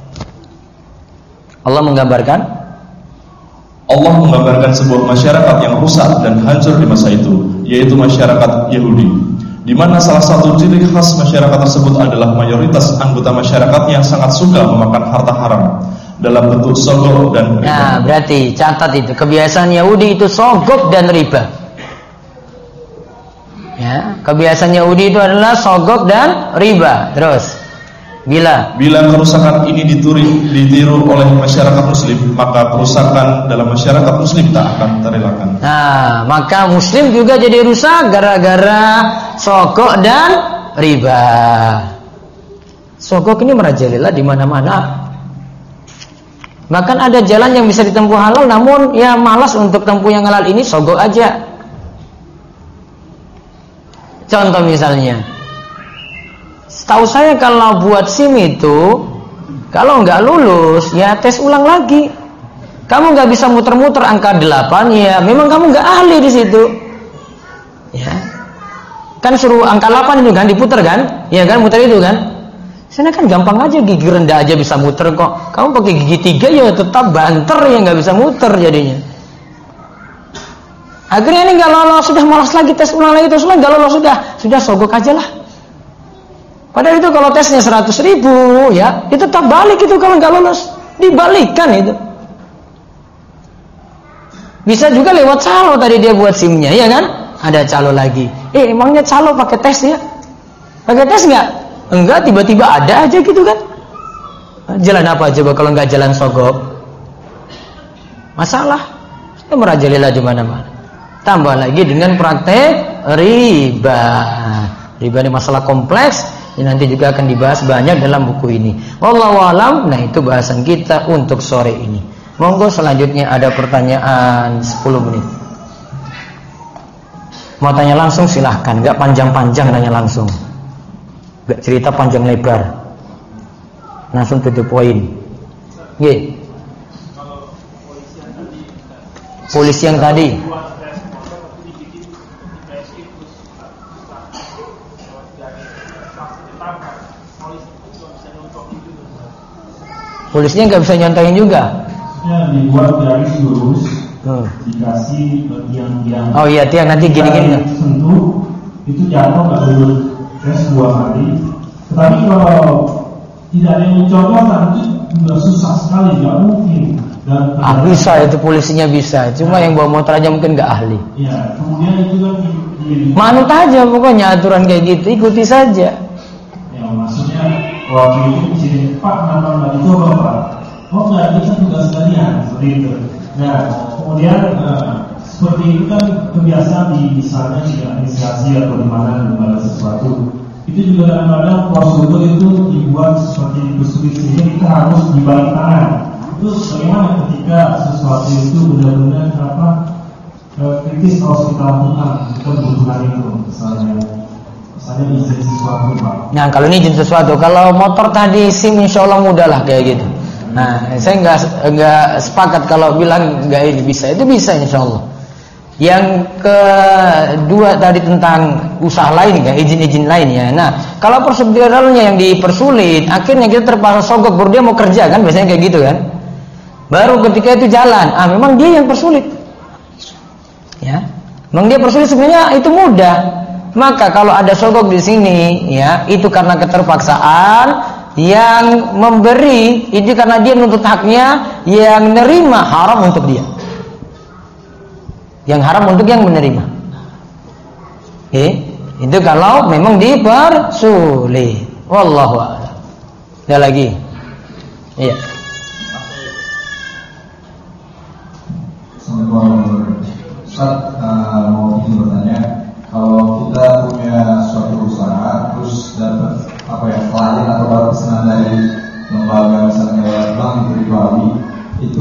Allah menggambarkan sebuah masyarakat yang rusak dan hancur di masa itu, yaitu masyarakat Yahudi, di mana salah satu ciri khas masyarakat tersebut adalah mayoritas anggota masyarakatnya sangat suka memakan harta haram dalam bentuk sogok dan riba. Nah, berarti catat itu kebiasaan Yahudi itu sogok dan riba. Ya, kebiasaan Yahudi itu adalah sogok dan riba. Terus Bila kerusakan ini ditiru oleh masyarakat muslim, maka kerusakan dalam masyarakat muslim tak akan terelakkan. Nah, maka muslim juga jadi rusak gara-gara sogok dan riba. Sogok ini merajalela di mana-mana. Bahkan ada jalan yang bisa ditempuh halal, namun ya malas untuk tempuh yang halal ini, sogok aja. Contoh misalnya, setahu saya kalau buat SIM itu, kalau nggak lulus, ya tes ulang lagi. Kamu nggak bisa muter-muter angka 8, ya memang kamu nggak ahli di situ. Ya, kan suruh angka 8 itu kan diputer kan? Ya kan, muter itu kan? Sana kan gampang aja, gigi rendah aja bisa muter kok. Kamu pakai gigi 3 ya tetap banter ya nggak bisa muter jadinya. Akhirnya ini nggak lolos, sudah malas lagi tes ulang lagi, terus nggak lolos, sudah sogok aja lah. Padahal itu kalau tesnya 100.000 ya, itu tetap balik itu kalau nggak lolos, dibalikkan itu. Bisa juga lewat calo tadi dia buat SIM-nya, ya kan? Ada calo lagi. Emangnya calo pakai tes ya? Pakai tes nggak? Enggak, tiba-tiba ada aja gitu kan? Jalan apa coba kalau nggak jalan sogok? Masalah. Itu merajalela di mana-mana. Tambah lagi dengan praktek riba. Riba ini masalah kompleks. Ini nanti juga akan dibahas banyak dalam buku ini. Wallahu a'lam. Nah, itu bahasan kita untuk sore ini. Monggo selanjutnya ada pertanyaan 10 menit. Mau tanya langsung silahkan, enggak panjang-panjang nanya langsung. Enggak cerita panjang lebar. Langsung to the point. Nggih. Polisi yang tadi. Polisinya nggak bisa nyontohin juga. Ya, dibuat garis lurus, dikasih tiang-tiang. Oh iya, tiang nanti gini-gini. Sentuh, itu jatuh nggak perlu tes 2 kali. Tetapi kalau tidak ada yang mencoba, nanti sudah susah sekali, nggak mungkin. Dan bisa itu polisinya bisa, cuma yang bawa motor aja mungkin nggak ahli. Ya, kemudian itu kan manut aja pokoknya aturan kayak gitu, ikuti saja. Ya, maksudnya waktu itu di sini Pak nonton nggak dicoba Pak. Oh nggak, kita tugas sekalian seperti itu. Nah, kemudian seperti itu kan kebiasaan di misalnya di administrasi atau di mana lembaga sesuatu. Itu juga kadang-kadang prosedur itu dibuat seperti bersulit sehingga kita harus dibalik tangan. Itu bagaimana ketika sesuatu itu benar-benar kritis harus kita lakukan kebutuhan itu, misalnya izin sesuatu Pak. Nah kalau ini izin sesuatu, kalau motor tadi SIM insya Allah mudah lah kayak gitu. Nah saya nggak sepakat kalau bilang nggak ini bisa, itu bisa insya Allah. Yang kedua tadi tentang usaha lain kan, izin-izin lainnya. Nah kalau proseduralnya yang dipersulit, akhirnya kita terpaksa sogok baru dia mau kerja kan, biasanya kayak gitu kan. Baru ketika itu jalan, memang dia yang persulit. Ya, memang dia persulit, sebenarnya itu mudah. Maka kalau ada sogok di sini, ya itu karena keterpaksaan. Yang memberi itu karena dia menuntut haknya, yang nerima haram untuk dia. Yang haram untuk yang menerima. Itu kalau memang dipersulit. Wallahu a'lam. Ada lagi? Iya. Assalamualaikum. Ustaz, mau izin bertanya, kalau kita punya suatu usaha terus dapat klien atau dapat pesanan dari lembaga misalnya bank itu di Bali,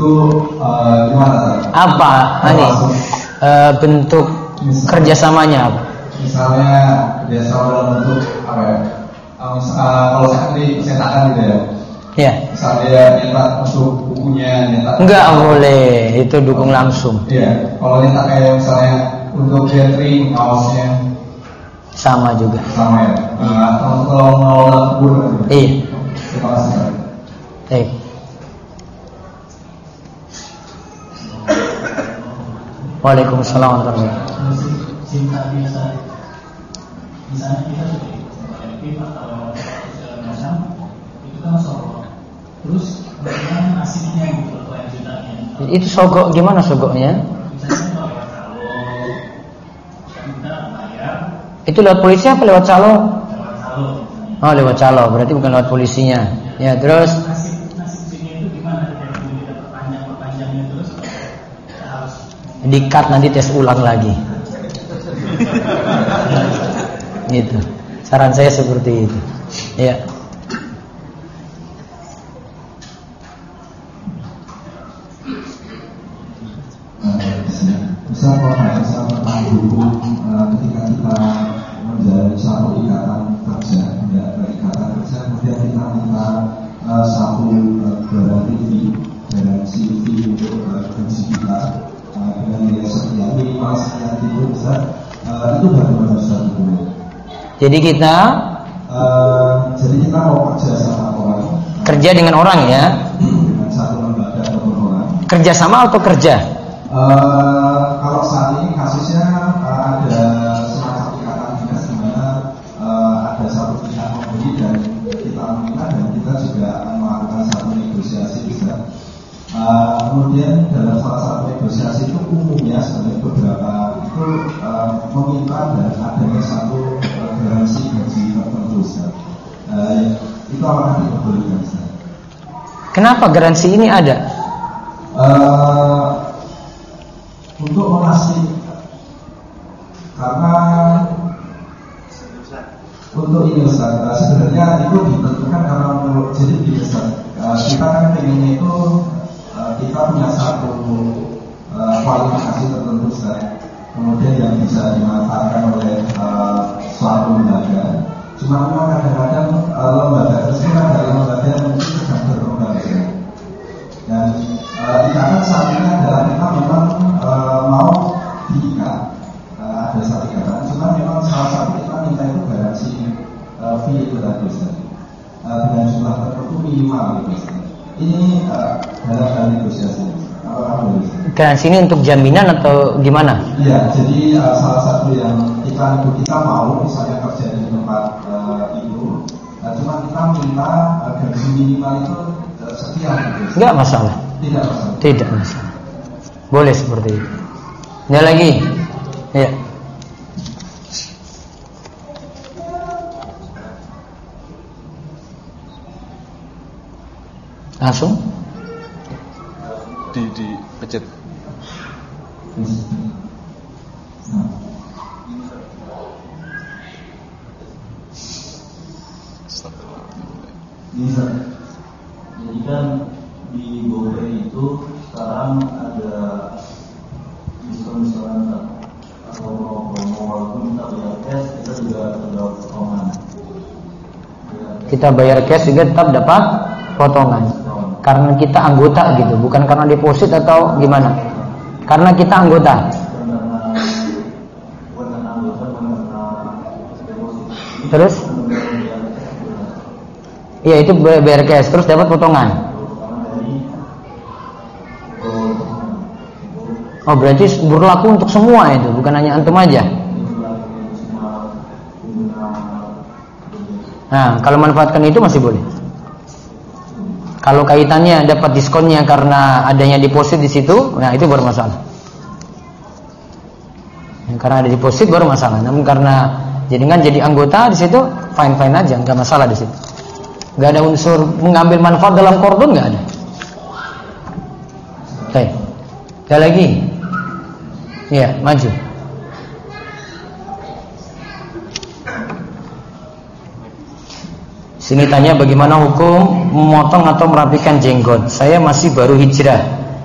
itu gimana? Apa? Ini bentuk kerjasamanya apa? Misalnya kerjasama dalam bentuk apa ya? Kalau saya tadi cetakan gitu ya. Ya. Misalnya dia nyetak untuk bukunya, nyetak. Enggak boleh, itu dukung langsung. Iya. Kalau nyetak kayak misalnya untuk gathering kaosnya. Sama juga. Sama ya. Kalau mengelola kebun. Iya. Terima kasih. Baik. Waalaikumsalam warahmatullahi wabarakatuh. Cinta biasa, misalnya kita sudah pipa atau segala macam, itu kan sogok. Terus bagaimana nasibnya gitu kelanjutannya? Itu sogok gimana sogoknya? Misalnya kalau kita bayar, Itu lewat polisi apa lewat calo? lewat calo. Oh, lewat calo, berarti bukan lewat polisinya. Ya, terus Nasib sini itu gimana? Kita perpanjangnya terus kita harus di-cut nanti tes ulang lagi. Gitu. Saran saya seperti itu. Ya. Misal tentang hukum ketika kita menjalani satu ikatan kerja, ikatan kerja, kemudian kita minta satu garansi fee untuk gaji kita dengan nilai sekian, minimal sekian itu bisa, itu bagaimana bisa hukumnya? Jadi kita mau kerja sama orang, kerja dengan orang ya. dengan satu lembaga atau orang. Kerja sama atau kerja? Kalau saat ini kasusnya ada semacam ikatan dinas di mana ada satu pihak memberi dan kita meminta, dan kita juga melakukan satu negosiasi bisa. Kemudian dalam salah satu negosiasi itu umumnya sebenarnya beberapa itu meminta dan adanya satu garansi gaji tertentu. Itu apakah diperbolehkan? Kenapa garansi ini ada? Untuk memastikan, karena untuk ini Ustaz, sebenarnya itu ditentukan karena menurut, jadi di Ustaz, kita kan pengennya itu kita punya satu kualifikasi tertentu Ustaz, kemudian yang bisa dimanfaatkan oleh suatu lembaga. Cuma memang kadang-kadang lembaga tersebut adalah lembaga yang mungkin sedang berkembang Ustaz. Dan ikatan saat ini adalah kita memang mau diikat, ada satu ikatan, cuma memang salah satu kita minta itu garansi fee itu tadi dengan jumlah tertentu minimal gitu. Ini dalam hal negosiasi. Apakah boleh? Garansi ini untuk jaminan atau gimana? Iya, jadi salah satu yang kita mau misalnya kerja di tempat itu, cuma kita minta gaji minimal itu sekian gitu. Enggak masalah. Tidak masalah. Tidak masalah. Boleh seperti itu. Ada lagi? Ya. Langsung? Dipencet. Jadi kan di GoPay itu sekarang ada diskon-diskonan atau promo, walaupun kita bayar cash kita juga dapat potongan. Kita bayar cash juga tetap dapat potongan. Karena kita anggota gitu, bukan karena deposit atau gimana. Karena kita anggota. Terus? Iya, itu bayar cash terus dapat potongan. Oh, berarti berlaku untuk semua itu, bukan hanya antum aja. Nah, kalau manfaatkan itu masih boleh. Kalau kaitannya dapat diskonnya karena adanya deposit di situ, nah itu baru masalah. Karena ada deposit baru masalah. Namun karena jadi anggota di situ, fine aja, nggak masalah di situ. Nggak ada unsur mengambil manfaat dalam kordon, nggak ada. Oke, ada lagi? Ya, maju. Sini tanya bagaimana hukum memotong atau merapikan jenggot. Saya masih baru hijrah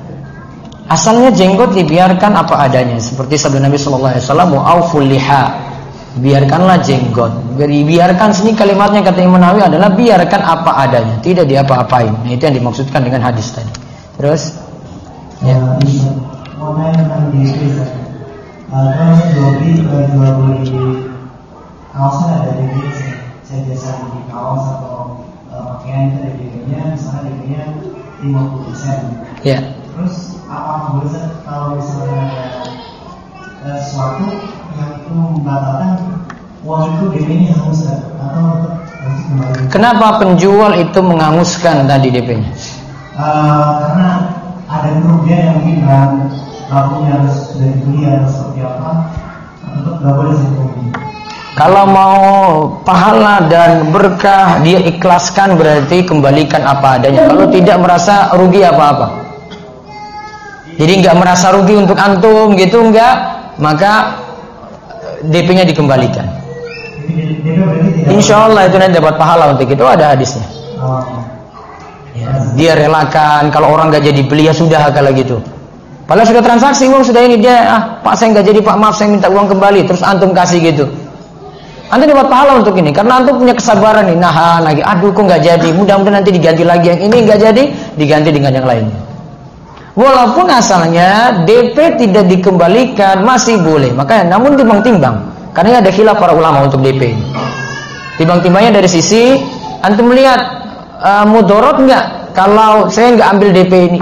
Asalnya jenggot dibiarkan apa adanya, seperti sabda Nabi sallallahu alaihi wasallam, "Auful liha." Biarkanlah jenggot. Biarkan sini kalimatnya kata Imam Nawawi adalah biarkan apa adanya, tidak diapa-apain. Nah, itu yang dimaksudkan dengan hadis tadi. Terus ya. Mau nanya tentang DP kalau jual beli kaosnya ada DP, saya biasa di kaos atau pakaian itu ada DP-nya, misalnya DP-nya 50%. Ya. Terus apa boleh kalau misalnya ada sesuatu yang itu membatalkan uang itu DP-nya hanguskan atau harus kembali? Kenapa penjual itu menghanguskan tadi DP-nya? Karena ada kerugian yang mungkin lakunya harus sudah dibeli atau seperti apa, tetap nggak boleh seperti. Kalau mau pahala dan berkah dia ikhlaskan, berarti kembalikan apa adanya. Kalau tidak merasa rugi apa-apa. Jadi nggak merasa rugi untuk antum gitu, enggak, maka DP-nya dikembalikan. Insya Allah itu nanti dapat pahala untuk itu, ada hadisnya. Ya, dia relakan, kalau orang nggak jadi beli ya sudah kalau gitu. Padahal sudah transaksi uang sudah ini, dia Pak saya nggak jadi Pak, maaf saya minta uang kembali, terus antum kasih gitu. Antum dapat pahala untuk ini karena antum punya kesabaran nih, nahan lagi, aduh kok nggak jadi, mudah-mudahan nanti diganti lagi yang ini nggak jadi, diganti dengan yang lainnya. Walaupun asalnya DP tidak dikembalikan masih boleh, makanya namun timbang-timbang, karena ada khilaf para ulama untuk DP ini. Timbang-timbangnya dari sisi antum melihat mudorot nggak kalau saya nggak ambil DP ini.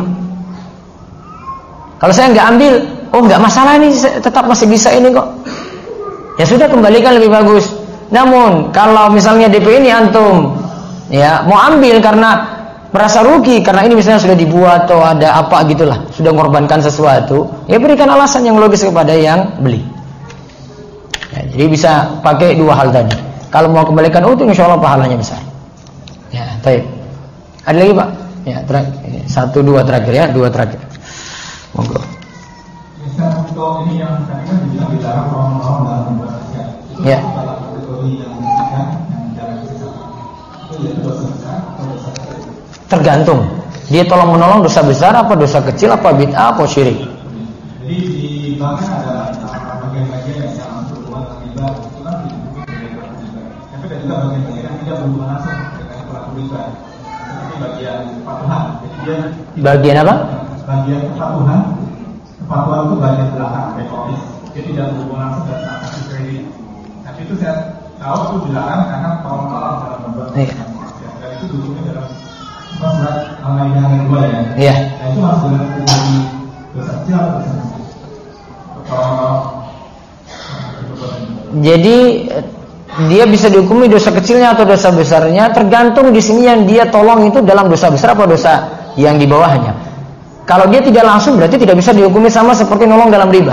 Kalau saya nggak ambil, oh nggak masalah ini, tetap masih bisa ini kok. Ya sudah, kembalikan lebih bagus. Namun kalau misalnya DP ini antum ya mau ambil karena merasa rugi karena ini misalnya sudah dibuat atau ada apa gitulah, sudah mengorbankan sesuatu, ya berikan alasan yang logis kepada yang beli. Ya, jadi bisa pakai dua hal tadi. Kalau mau kembalikan utuh, insya Allah pahalanya besar. Ya, baik. Ada lagi Pak? Ya, satu dua terakhir ya, dua terakhir. Monggo. Misalnya untuk ini yang tadi kan dibilang dilarang orang-orang dalam membuat zakat. Itu ya. dalam kategori yang dilarang yang dilarang zakat. Itu yaitu dosa besar atau dosa kecil? Tergantung. Dia tolong menolong dosa besar apa dosa kecil, apa bid'ah apa syirik. Jadi di bagian ada bagian-bagian yang langsung berhubungan dengan riba, itu kan dihukum sebagai pelaku riba. Tapi ada juga bagian-bagian yang tidak berhubungan langsung dengan pelaku riba. Seperti bagian kepatuhan. Jadi dia bagian apa? Bagian kepatuhan. Kepatuhan itu bagian belakang back office. Dia tidak berhubungan langsung dengan transaksi kredit. Tapi itu saya tahu itu dilarang karena tolong-tolong dalam membuat transaksi. Dan itu duduknya dalam surat Al-Maidah ayat 2 ya. Iya. Nah itu masuk dalam kategori dosa kecil atau dosa besar? Tolong-tolong. Jadi dia bisa dihukumi dosa kecilnya atau dosa besarnya tergantung di sini yang dia tolong itu dalam dosa besar apa dosa yang di bawahnya. Kalau dia tidak langsung berarti tidak bisa dihukumi sama seperti nolong dalam riba.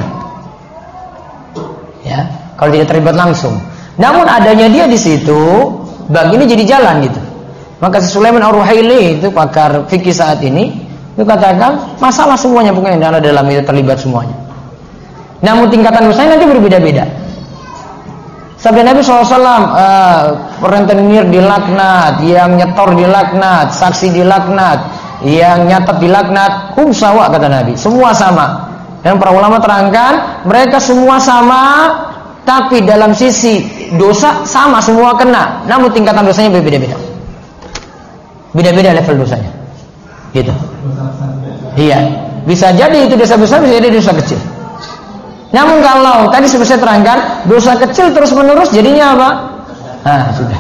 Ya, kalau tidak terlibat langsung. Namun adanya dia di situ, bagi ini jadi jalan gitu. Maka Sulaiman Ar-Ruhaili itu pakar fikih saat ini itu katakan masalah semuanya bukan yang ada dalam itu terlibat semuanya. Namun tingkatan dosanya nanti berbeda-beda. Sabda Nabi SAW, rentenir dilaknat, yang nyetor dilaknat, saksi dilaknat, yang nyatat dilaknat, sawa kata Nabi, semua sama. Dan para ulama terangkan mereka semua sama, tapi dalam sisi dosa sama semua kena, namun tingkatan dosanya berbeda-beda. Beda-beda level dosanya. Gitu. Iya, bisa jadi itu dosa besar, bisa jadi dosa kecil. Namun kalau tadi seperti saya terangkan, dosa kecil terus menerus jadinya apa? Sudah.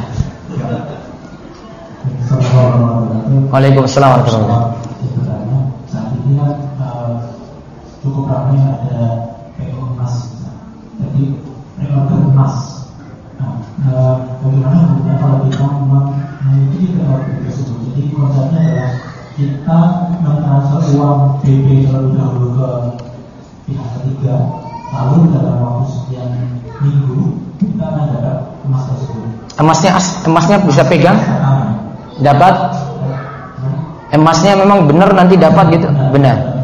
Waalaikumsalam warahmatullahi wabarakatuh. Saat ini kan cukup ramai ada PO emas. Jadi PO emas. Bagaimana hukumnya kalau kita mengikuti PO tersebut? Jadi konsepnya adalah kita mentransfer uang BP terlebih dahulu ke pihak ketiga, lalu dalam waktu sekian minggu kita akan dapat emas tersebut. Emasnya bisa pegang? Dapat? Emasnya memang benar nanti dapat gitu? Benar.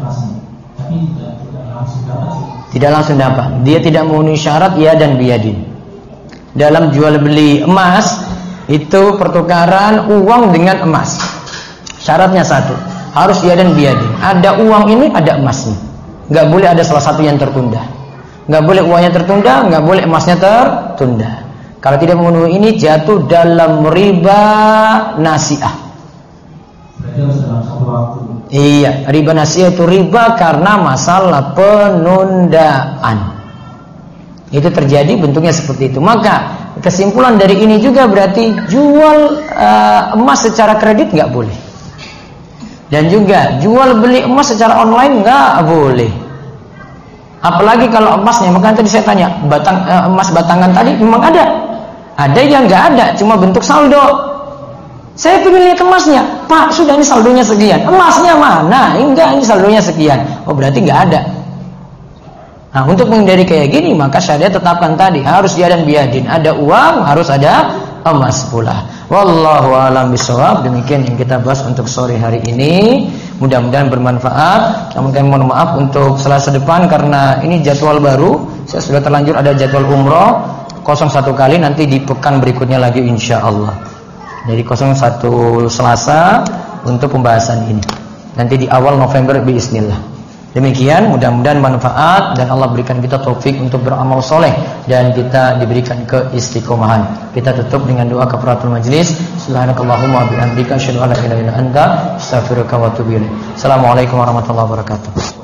Tidak langsung dapat. Dia tidak memenuhi syarat ya dan biyadin. Dalam jual beli emas itu pertukaran uang dengan emas. Syaratnya satu, harus ya dan biyadin. Ada uang ini, ada emasnya. nggak boleh ada salah satu yang tertunda. Nggak boleh uangnya tertunda, nggak boleh emasnya tertunda. Kalau tidak memenuhi ini jatuh dalam riba nasi'ah. Berarti harus dalam satu waktu. Iya, riba nasi'ah itu riba karena masalah penundaan. Itu terjadi bentuknya seperti itu. Maka kesimpulan dari ini juga berarti jual emas secara kredit nggak boleh. Dan juga jual beli emas secara online nggak boleh. Apalagi kalau emasnya, maka tadi saya tanya, emas batangan tadi memang ada. Ada yang nggak ada, cuma bentuk saldo. Saya pengen lihat emasnya, Pak, sudah ini saldonya sekian. Emasnya mana? Enggak, ini saldonya sekian. Oh, berarti nggak ada. Nah, untuk menghindari kayak gini, maka syariat tetapkan tadi harus dia dan biadin. Ada uang, harus ada emas pula. Wallahu a'lam bishawab. Demikian yang kita bahas untuk sore hari ini. Mudah-mudahan bermanfaat. Kami mohon maaf untuk Selasa depan karena ini jadwal baru. Saya sudah terlanjur ada jadwal umroh 01 kali, nanti di pekan berikutnya lagi insyaallah. Jadi 01 Selasa untuk pembahasan ini. Nanti di awal November biiznillah. Demikian, mudah-mudahan manfaat dan Allah berikan kita taufik untuk beramal soleh dan kita diberikan keistiqomahan. Kita tutup dengan doa kafaratul majlis. Subhanakallahumma wa bihamdika asyhadu an la ilaha illa anta astaghfiruka wa atubu ilaik. Assalamualaikum warahmatullahi wabarakatuh.